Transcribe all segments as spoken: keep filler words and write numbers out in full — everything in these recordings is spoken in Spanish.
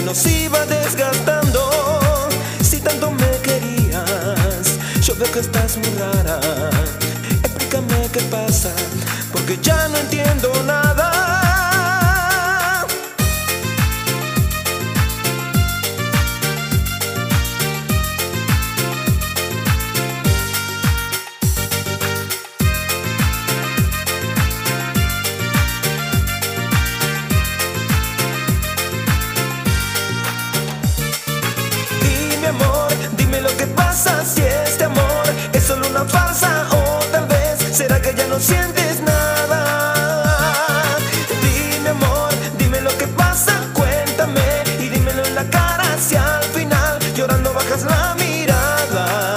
nos iba desgastando. Si tanto me querías, yo veo que estás muy rara. Explícame qué pasa, porque ya no entiendo nada. Amor, dime lo que pasa, si este amor es solo una farsa, o tal vez será que ya no sientes nada. Dime amor, dime lo que pasa, cuéntame y dímelo en la cara, si al final llorando bajas la mirada.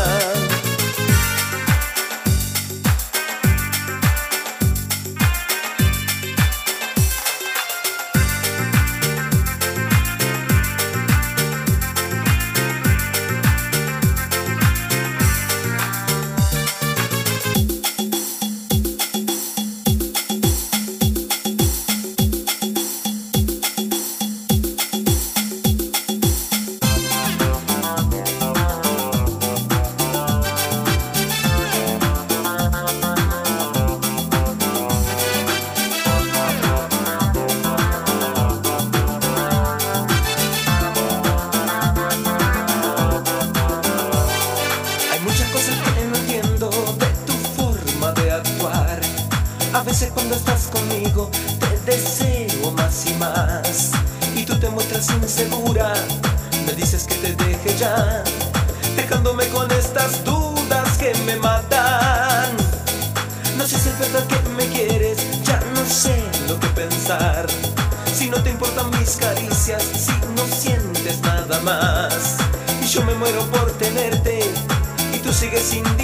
A veces cuando estás conmigo te deseo más y más, y tú te muestras insegura, me dices que te deje ya, dejándome con estas dudas que me matan. No sé si es verdad que me quieres, ya no sé lo que pensar. Si no te importan mis caricias, si no sientes nada más, y yo me muero por tenerte y tú sigues sin